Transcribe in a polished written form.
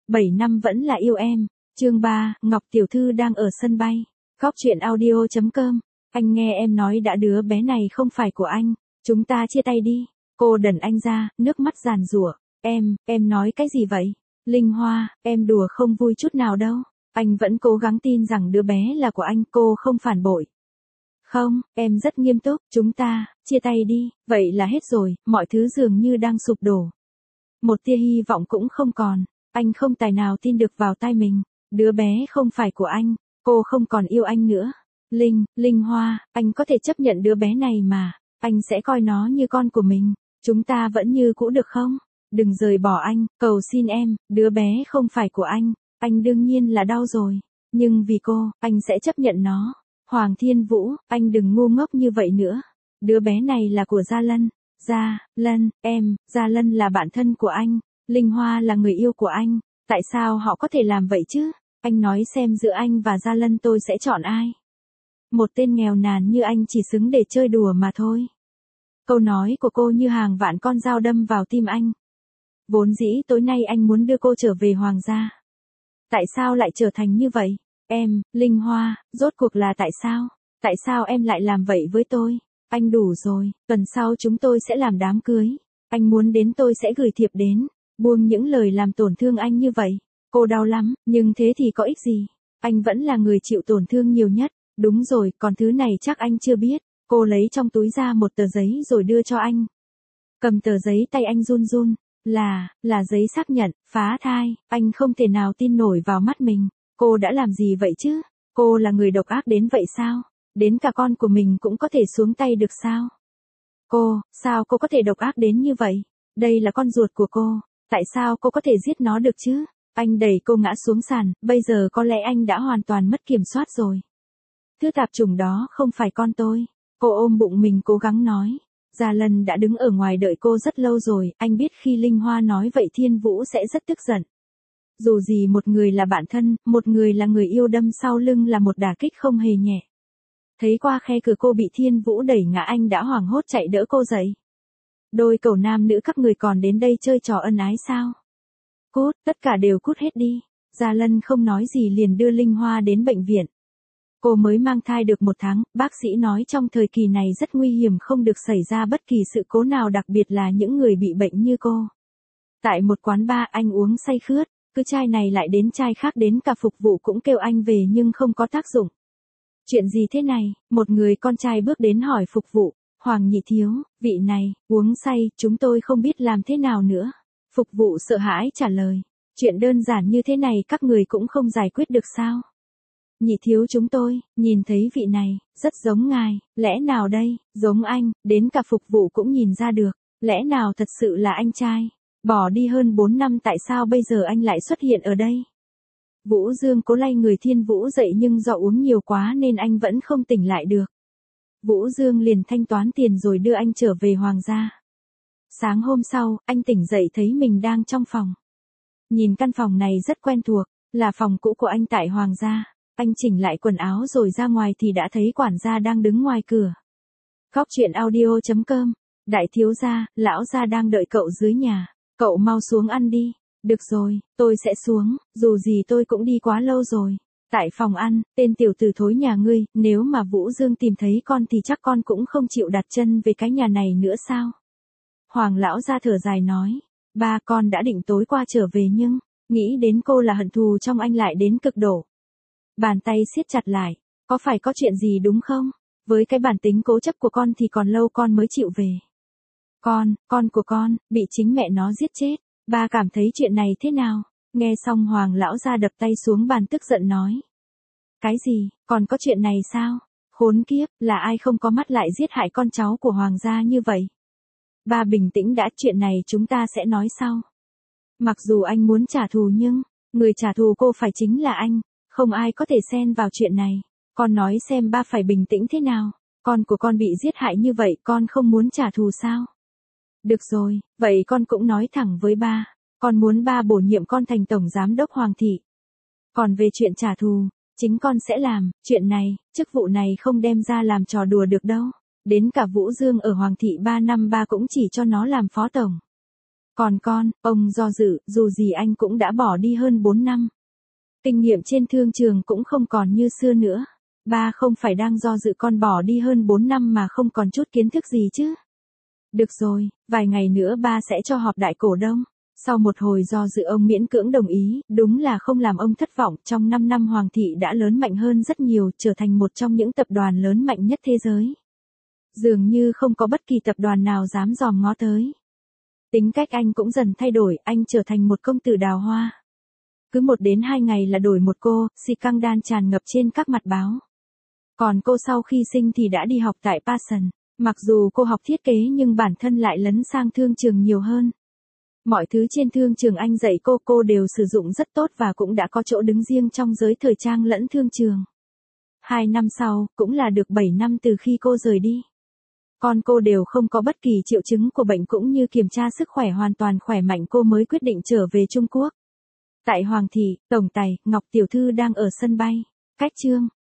7 năm vẫn là yêu em. Chương 3, Ngọc tiểu thư đang ở sân bay. Góc truyện audio.com. Anh nghe em nói đã đứa bé này không phải của anh, chúng ta chia tay đi. Cô đần anh ra, nước mắt giàn giụa. Em nói cái gì vậy? Linh Hoa, em đùa không vui chút nào đâu. Anh vẫn cố gắng tin rằng đứa bé là của anh, cô không phản bội. Không, em rất nghiêm túc, chúng ta, chia tay đi, vậy là hết rồi, mọi thứ dường như đang sụp đổ. Một tia hy vọng cũng không còn, anh không tài nào tin được vào tai mình, đứa bé không phải của anh, cô không còn yêu anh nữa. Linh Hoa, anh có thể chấp nhận đứa bé này mà, anh sẽ coi nó như con của mình, chúng ta vẫn như cũ được không? Đừng rời bỏ anh, cầu xin em, đứa bé không phải của anh đương nhiên là đau rồi, nhưng vì cô, anh sẽ chấp nhận nó. Hoàng Thiên Vũ, anh đừng ngu ngốc như vậy nữa. Đứa bé này là của Gia Lân. Gia Lân là bạn thân của anh. Linh Hoa là người yêu của anh. Tại sao họ có thể làm vậy chứ? Anh nói xem giữa anh và Gia Lân tôi sẽ chọn ai? Một tên nghèo nàn như anh chỉ xứng để chơi đùa mà thôi. Câu nói của cô như hàng vạn con dao đâm vào tim anh. Vốn dĩ tối nay anh muốn đưa cô trở về Hoàng gia. Tại sao lại trở thành như vậy? Linh Hoa, rốt cuộc là tại sao? Tại sao em lại làm vậy với tôi? Anh đủ rồi, tuần sau chúng tôi sẽ làm đám cưới. Anh muốn đến tôi sẽ gửi thiệp đến. Buông những lời làm tổn thương anh như vậy. Cô đau lắm, nhưng thế thì có ích gì? Anh vẫn là người chịu tổn thương nhiều nhất. Đúng rồi, còn thứ này chắc anh chưa biết. Cô lấy trong túi ra một tờ giấy rồi đưa cho anh. Cầm tờ giấy tay anh run run. Là giấy xác nhận, phá thai. Anh không thể nào tin nổi vào mắt mình. Cô đã làm gì vậy chứ? Cô là người độc ác đến vậy sao? Đến cả con của mình cũng có thể xuống tay được sao? Sao cô có thể độc ác đến như vậy? Đây là con ruột của cô. Tại sao cô có thể giết nó được chứ? Anh đẩy cô ngã xuống sàn, bây giờ có lẽ anh đã hoàn toàn mất kiểm soát rồi. Thứ tạp chủng đó không phải con tôi. Cô ôm bụng mình cố gắng nói. Gia Lân đã đứng ở ngoài đợi cô rất lâu rồi, anh biết khi Linh Hoa nói vậy Thiên Vũ sẽ rất tức giận. Dù gì một người là bạn thân, một người là người yêu đâm sau lưng là một đả kích không hề nhẹ. Thấy qua khe cửa cô bị Thiên Vũ đẩy ngã anh đã hoảng hốt chạy đỡ cô dậy. Đôi cẩu nam nữ các người còn đến đây chơi trò ân ái sao? Cút, tất cả đều cút hết đi. Gia Lân không nói gì liền đưa Linh Hoa đến bệnh viện. Cô mới mang thai được 1 tháng, bác sĩ nói trong thời kỳ này rất nguy hiểm không được xảy ra bất kỳ sự cố nào đặc biệt là những người bị bệnh như cô. Tại một quán bar anh uống say khướt. Cứ chai này lại đến chai khác đến cả phục vụ cũng kêu anh về nhưng không có tác dụng. Chuyện gì thế này? Một người con trai bước đến hỏi phục vụ. Hoàng nhị thiếu, vị này, uống say, chúng tôi không biết làm thế nào nữa. Phục vụ sợ hãi trả lời. Chuyện đơn giản như thế này các người cũng không giải quyết được sao? Nhị thiếu chúng tôi, nhìn thấy vị này, rất giống ngài, lẽ nào đây, giống anh, đến cả phục vụ cũng nhìn ra được, lẽ nào thật sự là anh trai? Bỏ đi hơn 4 năm tại sao bây giờ anh lại xuất hiện ở đây? Vũ Dương cố lay người Thiên Vũ dậy nhưng do uống nhiều quá nên anh vẫn không tỉnh lại được. Vũ Dương liền thanh toán tiền rồi đưa anh trở về Hoàng gia. Sáng hôm sau, anh tỉnh dậy thấy mình đang trong phòng. Nhìn căn phòng này rất quen thuộc, là phòng cũ của anh tại Hoàng gia. Anh chỉnh lại quần áo rồi ra ngoài thì đã thấy quản gia đang đứng ngoài cửa. Góc truyện audio.com. Đại thiếu gia, lão gia đang đợi cậu dưới nhà. Cậu mau xuống ăn đi. Được rồi, tôi sẽ xuống, dù gì tôi cũng đi quá lâu rồi. Tại phòng ăn, tên tiểu tử thối nhà ngươi, nếu mà Vũ Dương tìm thấy con thì chắc con cũng không chịu đặt chân về cái nhà này nữa sao? Hoàng lão gia thở dài nói, ba con đã định tối qua trở về nhưng, nghĩ đến cô là hận thù trong anh lại đến cực độ. Bàn tay siết chặt lại, có phải có chuyện gì đúng không? Với cái bản tính cố chấp của con thì còn lâu con mới chịu về. Con của con, bị chính mẹ nó giết chết. Ba cảm thấy chuyện này thế nào? Nghe xong Hoàng lão gia đập tay xuống bàn tức giận nói. Cái gì, còn có chuyện này sao? Khốn kiếp, là ai không có mắt lại giết hại con cháu của Hoàng gia như vậy? Ba bình tĩnh đã, chuyện này chúng ta sẽ nói sau. Mặc dù anh muốn trả thù nhưng, người trả thù cô phải chính là anh, không ai có thể xen vào chuyện này. Con nói xem ba phải bình tĩnh thế nào? Con của con bị giết hại như vậy con không muốn trả thù sao? Được rồi, vậy con cũng nói thẳng với ba. Con muốn ba bổ nhiệm con thành tổng giám đốc Hoàng thị. Còn về chuyện trả thù, chính con sẽ làm, chuyện này, chức vụ này không đem ra làm trò đùa được đâu. Đến cả Vũ Dương ở Hoàng thị 3 năm ba cũng chỉ cho nó làm phó tổng. Còn con, ông do dự, dù gì anh cũng đã bỏ đi hơn 4 năm. Kinh nghiệm trên thương trường cũng không còn như xưa nữa. Ba không phải đang do dự con bỏ đi hơn 4 năm mà không còn chút kiến thức gì chứ. Được rồi, vài ngày nữa ba sẽ cho họp đại cổ đông. Sau một hồi do dự ông miễn cưỡng đồng ý, đúng là không làm ông thất vọng, trong 5 năm Hoàng thị đã lớn mạnh hơn rất nhiều, trở thành một trong những tập đoàn lớn mạnh nhất thế giới. Dường như không có bất kỳ tập đoàn nào dám dòm ngó tới. Tính cách anh cũng dần thay đổi, anh trở thành một công tử đào hoa. Cứ 1 đến 2 ngày là đổi một cô, scandal tràn ngập trên các mặt báo. Còn cô sau khi sinh thì đã đi học tại Passion. Mặc dù cô học thiết kế nhưng bản thân lại lấn sang thương trường nhiều hơn. Mọi thứ trên thương trường anh dạy cô đều sử dụng rất tốt và cũng đã có chỗ đứng riêng trong giới thời trang lẫn thương trường. 2 năm sau, cũng là được 7 năm từ khi cô rời đi. Con cô đều không có bất kỳ triệu chứng của bệnh cũng như kiểm tra sức khỏe hoàn toàn khỏe mạnh, cô mới quyết định trở về Trung Quốc. Tại Hoàng thị, tổng tài, Ngọc tiểu thư đang ở sân bay. Cách chương